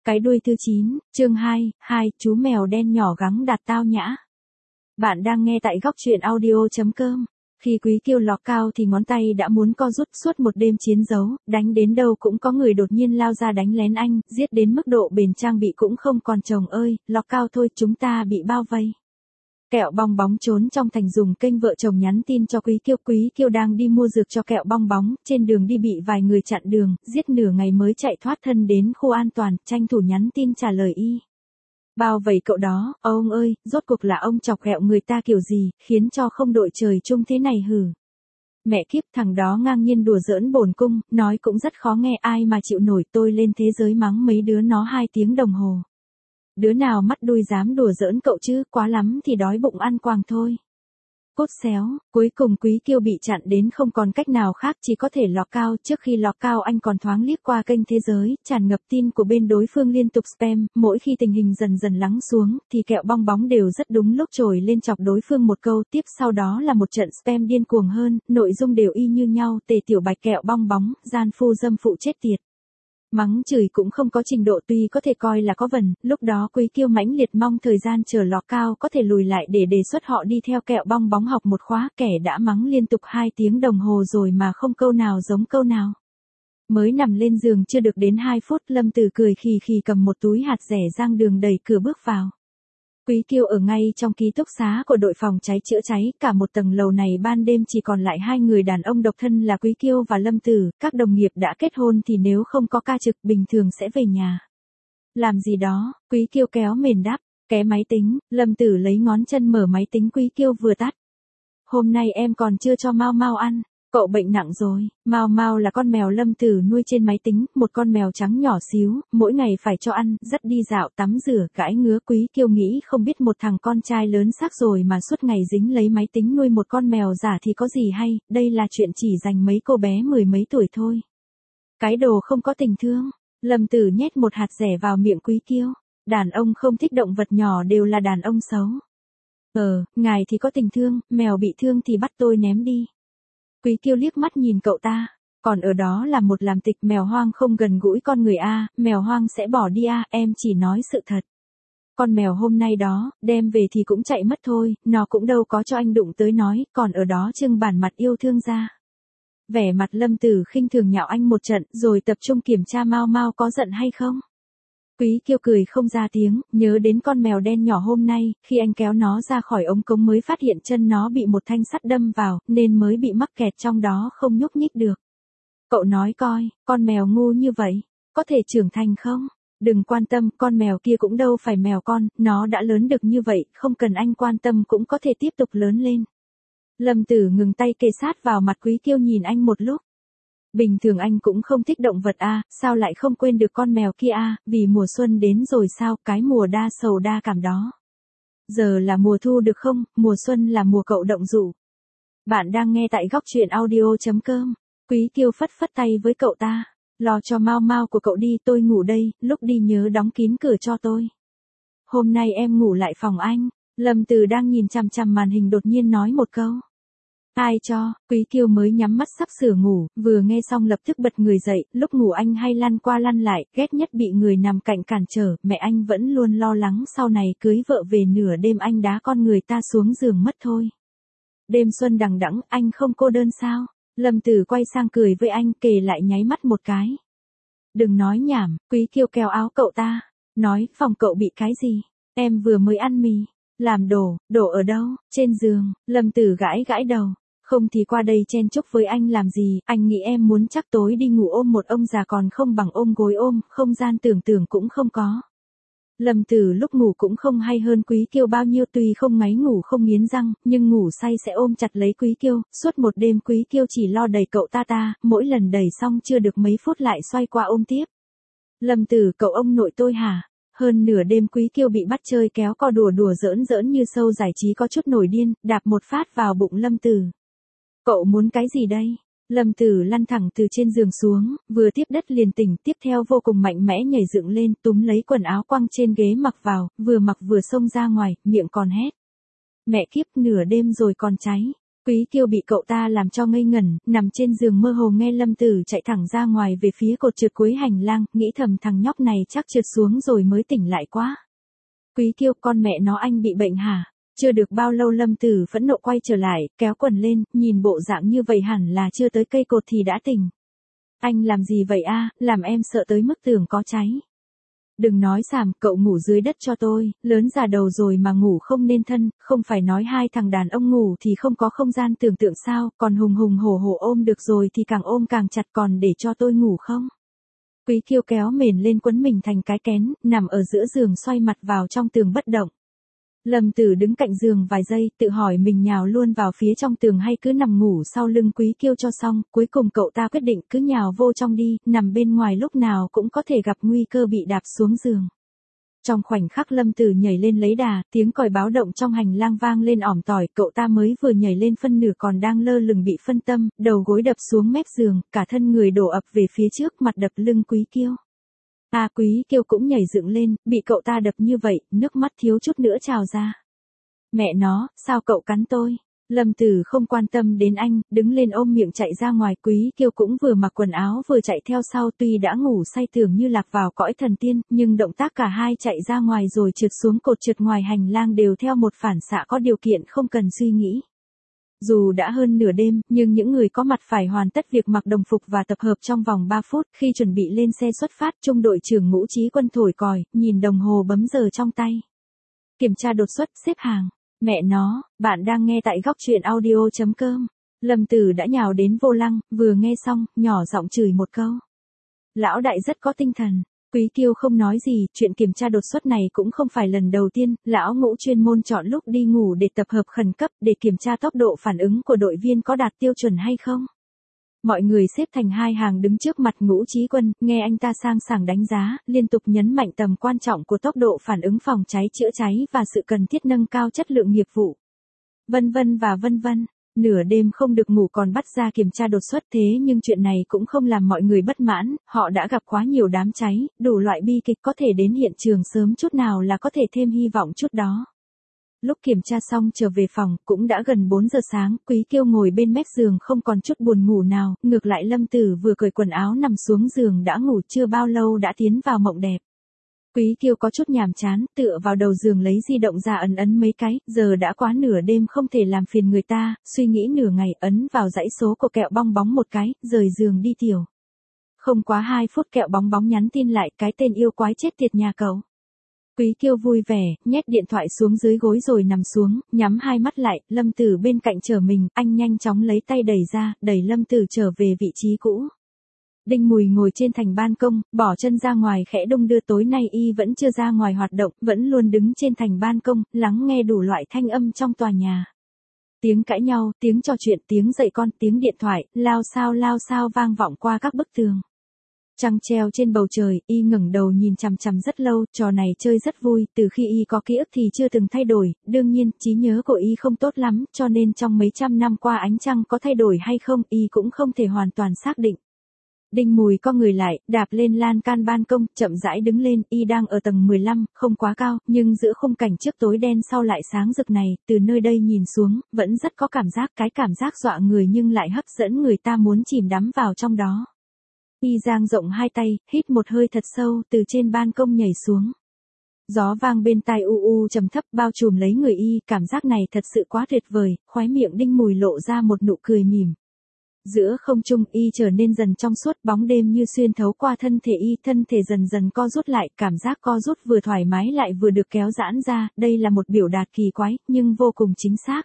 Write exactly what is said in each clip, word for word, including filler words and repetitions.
Cái đuôi thứ chín, chương hai, hai, chú mèo đen nhỏ gắng đạt tao nhã. Bạn đang nghe tại góc truyện audio chấm com. Khi Quý Kiêu lọt cao thì ngón tay đã muốn co rút suốt một đêm chiến đấu, đánh đến đâu cũng có người đột nhiên lao ra đánh lén anh, giết đến mức độ bền trang bị cũng không còn. Chồng ơi, lọt cao thôi, chúng ta bị bao vây. Kẹo bong bóng trốn trong thành dùng kênh vợ chồng nhắn tin cho Quý Kiêu. Quý Kiêu đang đi mua dược cho kẹo bong bóng, trên đường đi bị vài người chặn đường, giết nửa ngày mới chạy thoát thân đến khu an toàn, tranh thủ nhắn tin trả lời y. Bao vây cậu đó, ông ơi, rốt cuộc là ông chọc ghẹo người ta kiểu gì, khiến cho không đội trời chung thế này hử. Mẹ kiếp, thằng đó ngang nhiên đùa giỡn bổn cung, nói cũng rất khó nghe, ai mà chịu nổi. Tôi lên thế giới mắng mấy đứa nó hai tiếng đồng hồ. Đứa nào mắt đuôi dám đùa giỡn cậu chứ, quá lắm thì đói bụng ăn quàng thôi. Cốt xéo, cuối cùng Quý Kiêu bị chặn đến không còn cách nào khác, chỉ có thể lọt cao. Trước khi lọt cao anh còn thoáng liếc qua kênh thế giới, tràn ngập tin của bên đối phương liên tục spam, mỗi khi tình hình dần dần lắng xuống, thì kẹo bong bóng đều rất đúng lúc trồi lên chọc đối phương một câu, tiếp sau đó là một trận spam điên cuồng hơn, nội dung đều y như nhau, Tề Tiểu Bạch kẹo bong bóng, gian phu dâm phụ chết tiệt. Mắng chửi cũng không có trình độ, tuy có thể coi là có vần, lúc đó Quý Kiêu mãnh liệt mong thời gian chờ lọt cao có thể lùi lại để đề xuất họ đi theo kẹo bong bóng học một khóa. Kẻ đã mắng liên tục hai tiếng đồng hồ rồi mà không câu nào giống câu nào. Mới nằm lên giường chưa được đến hai phút, Lâm Tử cười khì khì cầm một túi hạt dẻ giang đường đẩy cửa bước vào. Quý Kiêu ở ngay trong ký túc xá của đội phòng cháy chữa cháy, cả một tầng lầu này ban đêm chỉ còn lại hai người đàn ông độc thân là Quý Kiêu và Lâm Tử, các đồng nghiệp đã kết hôn thì nếu không có ca trực bình thường sẽ về nhà. Làm gì đó, Quý Kiêu kéo mền đáp, ké máy tính, Lâm Tử lấy ngón chân mở máy tính. Quý Kiêu vừa tắt. Hôm nay em còn chưa cho Mau Mau ăn. Cậu bệnh nặng rồi. Mau Mau là con mèo Lâm Tử nuôi trên máy tính, một con mèo trắng nhỏ xíu, mỗi ngày phải cho ăn, dắt đi dạo, tắm rửa, gãi ngứa. Quý Kiêu nghĩ không biết một thằng con trai lớn xác rồi mà suốt ngày dính lấy máy tính nuôi một con mèo giả thì có gì hay, đây là chuyện chỉ dành mấy cô bé mười mấy tuổi thôi. Cái đồ không có tình thương. Lâm Tử nhét một hạt dẻ vào miệng Quý Kiêu. Đàn ông không thích động vật nhỏ đều là đàn ông xấu. Ờ, ngài thì có tình thương, mèo bị thương thì bắt tôi ném đi. Quý Kiêu liếc mắt nhìn cậu ta, còn ở đó là một làm tịch. Mèo hoang không gần gũi con người a, mèo hoang sẽ bỏ đi a, em chỉ nói sự thật. Con mèo hôm nay đó, đem về thì cũng chạy mất thôi, nó cũng đâu có cho anh đụng tới nói, còn ở đó trưng bản mặt yêu thương ra. Vẻ mặt Lâm Tử khinh thường nhạo anh một trận, rồi tập trung kiểm tra Mau Mau có giận hay không. Quý Kiêu cười không ra tiếng, nhớ đến con mèo đen nhỏ hôm nay, khi anh kéo nó ra khỏi ống cống mới phát hiện chân nó bị một thanh sắt đâm vào, nên mới bị mắc kẹt trong đó không nhúc nhích được. Cậu nói coi, con mèo ngu như vậy, có thể trưởng thành không? Đừng quan tâm, con mèo kia cũng đâu phải mèo con, nó đã lớn được như vậy, không cần anh quan tâm cũng có thể tiếp tục lớn lên. Lâm Tử ngừng tay kề sát vào mặt Quý Kiêu nhìn anh một lúc. Bình thường anh cũng không thích động vật a, à, sao lại không quên được con mèo kia a, à, vì mùa xuân đến rồi sao, cái mùa đa sầu đa cảm đó. Giờ là mùa thu được không, mùa xuân là mùa cậu động dụ. Bạn đang nghe tại góc truyện audio chấm com. Quý Kiêu phất phất tay với cậu ta, lo cho Mau Mau của cậu đi, tôi ngủ đây, lúc đi nhớ đóng kín cửa cho tôi. Hôm nay em ngủ lại phòng anh. Lâm Tử đang nhìn chằm chằm màn hình đột nhiên nói một câu. Ai cho? Quý Kiêu mới nhắm mắt sắp sửa ngủ, vừa nghe xong lập tức bật người dậy, lúc ngủ anh hay lăn qua lăn lại, ghét nhất bị người nằm cạnh cản trở, mẹ anh vẫn luôn lo lắng sau này cưới vợ về nửa đêm anh đá con người ta xuống giường mất thôi. Đêm xuân đằng đẵng, anh không cô đơn sao? Lâm Tử quay sang cười với anh, kề lại nháy mắt một cái. Đừng nói nhảm, Quý Kiêu kéo áo cậu ta, nói, phòng cậu bị cái gì? Em vừa mới ăn mì. Làm đổ, đổ ở đâu? Trên giường. Lâm Tử gãi gãi đầu. Không thì qua đây chen chúc với anh làm gì, anh nghĩ em muốn chắc tối đi ngủ ôm một ông già còn không bằng ôm gối ôm, không gian tưởng tượng cũng không có. Lâm Tử lúc ngủ cũng không hay hơn Quý Kiêu bao nhiêu, tuy không ngáy ngủ không nghiến răng, nhưng ngủ say sẽ ôm chặt lấy Quý Kiêu, suốt một đêm Quý Kiêu chỉ lo đẩy cậu ta ta, mỗi lần đẩy xong chưa được mấy phút lại xoay qua ôm tiếp. Lâm Tử, cậu ông nội tôi hả? Hơn nửa đêm Quý Kiêu bị bắt chơi kéo co đùa đùa giỡn giỡn như sâu giải trí có chút nổi điên, đạp một phát vào bụng Lâm Tử. Cậu muốn cái gì đây? Lâm Tử lăn thẳng từ trên giường xuống, vừa tiếp đất liền tỉnh, tiếp theo vô cùng mạnh mẽ nhảy dựng lên, túm lấy quần áo quăng trên ghế mặc vào, vừa mặc vừa xông ra ngoài, miệng còn hét. Mẹ kiếp, nửa đêm rồi còn cháy. Quý Kiêu bị cậu ta làm cho ngây ngẩn, nằm trên giường mơ hồ nghe Lâm Tử chạy thẳng ra ngoài về phía cột trượt cuối hành lang, nghĩ thầm thằng nhóc này chắc trượt xuống rồi mới tỉnh lại quá. Quý Kiêu, con mẹ nó anh bị bệnh hả? Chưa được bao lâu Lâm Tử phẫn nộ quay trở lại, kéo quần lên, nhìn bộ dạng như vậy hẳn là chưa tới cây cột thì đã tỉnh. Anh làm gì vậy a, làm em sợ tới mức tường có cháy. Đừng nói xàm, cậu ngủ dưới đất cho tôi, lớn già đầu rồi mà ngủ không nên thân, không phải nói hai thằng đàn ông ngủ thì không có không gian tưởng tượng sao, còn hùng hùng hổ hổ ôm được rồi thì càng ôm càng chặt, còn để cho tôi ngủ không? Quý Kiêu kéo mền lên quấn mình thành cái kén, nằm ở giữa giường xoay mặt vào trong tường bất động. Lâm Tử đứng cạnh giường vài giây, tự hỏi mình nhào luôn vào phía trong tường hay cứ nằm ngủ sau lưng Quý Kiêu cho xong, cuối cùng cậu ta quyết định cứ nhào vô trong đi, nằm bên ngoài lúc nào cũng có thể gặp nguy cơ bị đạp xuống giường. Trong khoảnh khắc Lâm Tử nhảy lên lấy đà, tiếng còi báo động trong hành lang vang lên ỏm tỏi, cậu ta mới vừa nhảy lên phân nửa còn đang lơ lửng bị phân tâm, đầu gối đập xuống mép giường, cả thân người đổ ập về phía trước, mặt đập lưng Quý Kiêu. A à, Quý Kiêu cũng nhảy dựng lên, bị cậu ta đập như vậy, nước mắt thiếu chút nữa trào ra. Mẹ nó, sao cậu cắn tôi? Lâm Tử không quan tâm đến anh, đứng lên ôm miệng chạy ra ngoài. Quý Kiêu cũng vừa mặc quần áo vừa chạy theo sau, tuy đã ngủ say tưởng như lạc vào cõi thần tiên, nhưng động tác cả hai chạy ra ngoài rồi trượt xuống cột trượt ngoài hành lang đều theo một phản xạ có điều kiện không cần suy nghĩ. Dù đã hơn nửa đêm, nhưng những người có mặt phải hoàn tất việc mặc đồng phục và tập hợp trong vòng ba phút. Khi chuẩn bị lên xe xuất phát, trung đội trưởng Ngũ Chí Quân thổi còi, nhìn đồng hồ bấm giờ trong tay. Kiểm tra đột xuất, xếp hàng. Mẹ nó, bạn đang nghe tại góc truyện audio chấm com. Lâm Tử đã nhào đến vô lăng, vừa nghe xong, nhỏ giọng chửi một câu. Lão đại rất có tinh thần. Quý Kiêu không nói gì, chuyện kiểm tra đột xuất này cũng không phải lần đầu tiên, lão Ngũ chuyên môn chọn lúc đi ngủ để tập hợp khẩn cấp để kiểm tra tốc độ phản ứng của đội viên có đạt tiêu chuẩn hay không. Mọi người xếp thành hai hàng đứng trước mặt Ngũ Chí Quân, nghe anh ta sang sảng đánh giá, liên tục nhấn mạnh tầm quan trọng của tốc độ phản ứng phòng cháy chữa cháy và sự cần thiết nâng cao chất lượng nghiệp vụ. Vân vân và vân vân. Nửa đêm không được ngủ còn bắt ra kiểm tra đột xuất, thế nhưng chuyện này cũng không làm mọi người bất mãn, họ đã gặp quá nhiều đám cháy, đủ loại bi kịch, có thể đến hiện trường sớm chút nào là có thể thêm hy vọng chút đó. Lúc kiểm tra xong trở về phòng, cũng đã gần bốn giờ sáng, Quý Kiêu ngồi bên mép giường không còn chút buồn ngủ nào, ngược lại Lâm Tử vừa cởi quần áo nằm xuống giường đã ngủ chưa bao lâu đã tiến vào mộng đẹp. Quý Kiêu có chút nhàm chán, tựa vào đầu giường lấy di động ra ấn ấn mấy cái, giờ đã quá nửa đêm không thể làm phiền người ta, suy nghĩ nửa ngày ấn vào dãy số của Kẹo Bong Bóng một cái, rời giường đi tiểu. Không quá hai phút Kẹo Bong Bóng nhắn tin lại, cái tên yêu quái chết tiệt nhà cậu. Quý Kiêu vui vẻ, nhét điện thoại xuống dưới gối rồi nằm xuống, nhắm hai mắt lại, Lâm Tử bên cạnh chờ mình, anh nhanh chóng lấy tay đẩy ra, đẩy Lâm Tử trở về vị trí cũ. Đinh Mùi ngồi trên thành ban công, bỏ chân ra ngoài khẽ đung đưa, tối nay y vẫn chưa ra ngoài hoạt động, vẫn luôn đứng trên thành ban công, lắng nghe đủ loại thanh âm trong tòa nhà. Tiếng cãi nhau, tiếng trò chuyện, tiếng dạy con, tiếng điện thoại, lao sao lao sao vang vọng qua các bức tường. Trăng treo trên bầu trời, y ngẩng đầu nhìn chằm chằm rất lâu, trò này chơi rất vui, từ khi y có ký ức thì chưa từng thay đổi, đương nhiên, trí nhớ của y không tốt lắm, cho nên trong mấy trăm năm qua ánh trăng có thay đổi hay không, y cũng không thể hoàn toàn xác định. Đinh Mùi co người lại, đạp lên lan can ban công, chậm rãi đứng lên, y đang ở tầng mười lăm, không quá cao, nhưng giữa khung cảnh trước tối đen sau lại sáng rực này, từ nơi đây nhìn xuống, vẫn rất có cảm giác, cái cảm giác dọa người nhưng lại hấp dẫn người ta muốn chìm đắm vào trong đó. Y dang rộng hai tay, hít một hơi thật sâu, từ trên ban công nhảy xuống. Gió vang bên tai u u trầm thấp bao trùm lấy người y, cảm giác này thật sự quá tuyệt vời, khóe miệng Đinh Mùi lộ ra một nụ cười mỉm. Giữa không trung y trở nên dần trong suốt, bóng đêm như xuyên thấu qua thân thể y, thân thể dần dần co rút lại, cảm giác co rút vừa thoải mái lại vừa được kéo giãn ra, đây là một biểu đạt kỳ quái, nhưng vô cùng chính xác.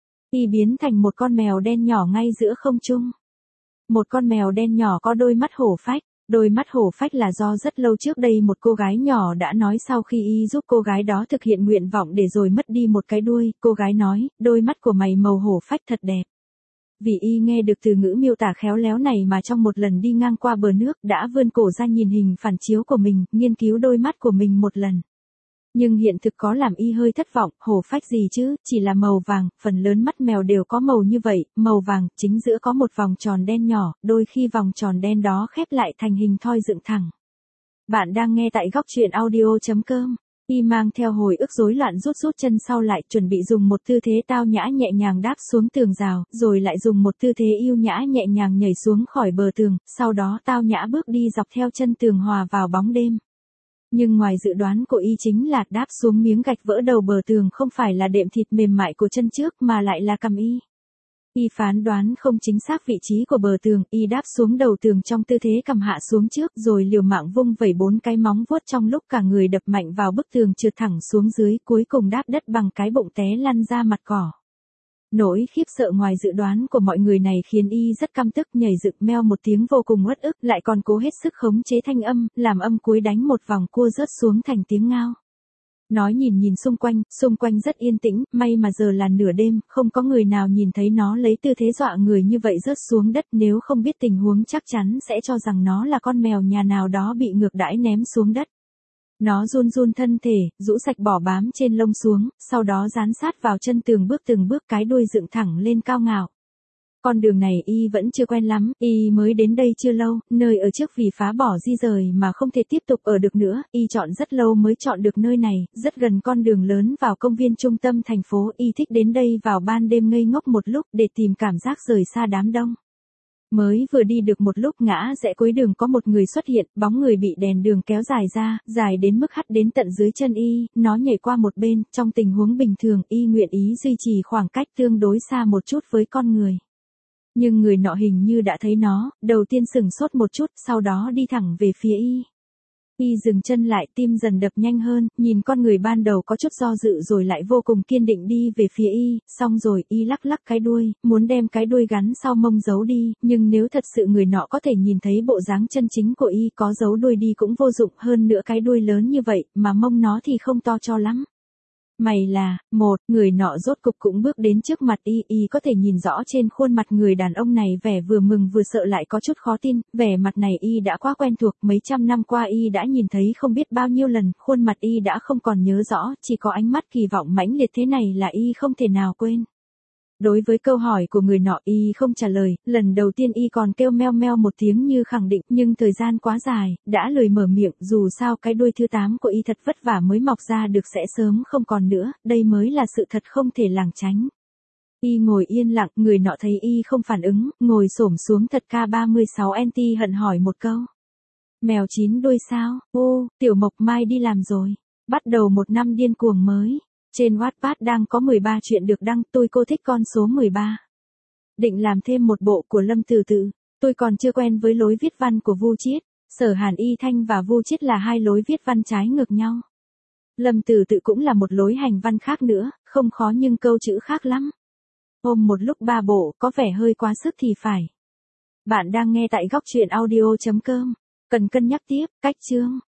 Y biến thành một con mèo đen nhỏ ngay giữa không trung. Một con mèo đen nhỏ có đôi mắt hổ phách. Đôi mắt hổ phách là do rất lâu trước đây một cô gái nhỏ đã nói sau khi y giúp cô gái đó thực hiện nguyện vọng để rồi mất đi một cái đuôi, cô gái nói, đôi mắt của mày màu hổ phách thật đẹp. Vì y nghe được từ ngữ miêu tả khéo léo này mà trong một lần đi ngang qua bờ nước đã vươn cổ ra nhìn hình phản chiếu của mình, nghiên cứu đôi mắt của mình một lần. Nhưng hiện thực có làm y hơi thất vọng, hổ phách gì chứ, chỉ là màu vàng, phần lớn mắt mèo đều có màu như vậy, màu vàng, chính giữa có một vòng tròn đen nhỏ, đôi khi vòng tròn đen đó khép lại thành hình thoi dựng thẳng. Bạn đang nghe tại góc truyện audio chấm com. Y mang theo hồi ức rối loạn rút rút chân sau lại, chuẩn bị dùng một tư thế tao nhã nhẹ nhàng đáp xuống tường rào, rồi lại dùng một tư thế yêu nhã nhẹ nhàng nhảy xuống khỏi bờ tường, sau đó tao nhã bước đi dọc theo chân tường hòa vào bóng đêm. Nhưng ngoài dự đoán của Y chính là đáp xuống miếng gạch vỡ đầu bờ tường không phải là đệm thịt mềm mại của chân trước mà lại là cằm Y. Y phán đoán không chính xác vị trí của bờ tường, Y đáp xuống đầu tường trong tư thế cằm hạ xuống trước rồi liều mạng vung vẩy bốn cái móng vuốt trong lúc cả người đập mạnh vào bức tường trượt thẳng xuống dưới, cuối cùng đáp đất bằng cái bụng té lăn ra mặt cỏ. Nỗi khiếp sợ ngoài dự đoán của mọi người này khiến Y rất căm tức, nhảy dựng meo một tiếng vô cùng uất ức, lại còn cố hết sức khống chế thanh âm, làm âm cuối đánh một vòng cua rớt xuống thành tiếng ngao. Nói nhìn nhìn xung quanh, xung quanh rất yên tĩnh, may mà giờ là nửa đêm, không có người nào nhìn thấy nó lấy tư thế dọa người như vậy rớt xuống đất, nếu không biết tình huống chắc chắn sẽ cho rằng nó là con mèo nhà nào đó bị ngược đãi ném xuống đất. Nó run run thân thể, rũ sạch bỏ bám trên lông xuống, sau đó dán sát vào chân tường bước từng bước, cái đuôi dựng thẳng lên cao ngạo. Con đường này Y vẫn chưa quen lắm, Y mới đến đây chưa lâu, nơi ở trước vì phá bỏ di rời mà không thể tiếp tục ở được nữa, Y chọn rất lâu mới chọn được nơi này, rất gần con đường lớn vào công viên trung tâm thành phố, Y thích đến đây vào ban đêm ngây ngốc một lúc để tìm cảm giác rời xa đám đông. Mới vừa đi được một lúc ngã rẽ cuối đường có một người xuất hiện, bóng người bị đèn đường kéo dài ra, dài đến mức hắt đến tận dưới chân Y, nó nhảy qua một bên, trong tình huống bình thường Y nguyện ý duy trì khoảng cách tương đối xa một chút với con người. Nhưng người nọ hình như đã thấy nó, đầu tiên sửng sốt một chút, sau đó đi thẳng về phía Y. Y dừng chân lại, tim dần đập nhanh hơn, nhìn con người ban đầu có chút do dự rồi lại vô cùng kiên định đi về phía Y, xong rồi Y lắc lắc cái đuôi, muốn đem cái đuôi gắn sau mông giấu đi, nhưng nếu thật sự người nọ có thể nhìn thấy bộ dáng chân chính của Y, có giấu đuôi đi cũng vô dụng, hơn nữa cái đuôi lớn như vậy, mà mông nó thì không to cho lắm. Mày là, một, người nọ rốt cục cũng bước đến trước mặt Y, Y có thể nhìn rõ trên khuôn mặt người đàn ông này vẻ vừa mừng vừa sợ lại có chút khó tin, vẻ mặt này Y đã quá quen thuộc, mấy trăm năm qua Y đã nhìn thấy không biết bao nhiêu lần, khuôn mặt Y đã không còn nhớ rõ, chỉ có ánh mắt kỳ vọng mãnh liệt thế này là Y không thể nào quên. Đối với câu hỏi của người nọ Y không trả lời, lần đầu tiên Y còn kêu meo meo một tiếng như khẳng định, nhưng thời gian quá dài, đã lười mở miệng, dù sao cái đuôi thứ tám của Y thật vất vả mới mọc ra được sẽ sớm không còn nữa, đây mới là sự thật không thể lảng tránh. Y ngồi yên lặng, người nọ thấy Y không phản ứng, ngồi xổm xuống thật ca ba mươi sáu anti hận hỏi một câu. Mèo chín đuôi sao? Ô, Tiểu Mộc Mai đi làm rồi. Bắt đầu một năm điên cuồng mới. Trên Wattpad đang có mười ba chuyện được đăng, tôi cô thích con số mười ba. Định làm thêm một bộ của Lâm Từ Tự, tôi còn chưa quen với lối viết văn của Vu Chiết, Sở Hàn Y Thanh và Vu Chiết là hai lối viết văn trái ngược nhau. Lâm Từ Tự cũng là một lối hành văn khác nữa, không khó nhưng câu chữ khác lắm. Ôm một lúc ba bộ, có vẻ hơi quá sức thì phải. Bạn đang nghe tại góc truyện audio chấm com, cần cân nhắc tiếp, cách chương.